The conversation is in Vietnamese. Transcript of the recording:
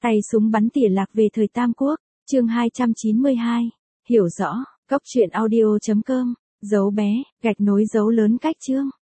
Tay súng bắn tỉa lạc về thời Tam Quốc, chương 292. Hiểu rõ, cốc truyện audio.com, dấu bé, gạch nối dấu lớn cách chương.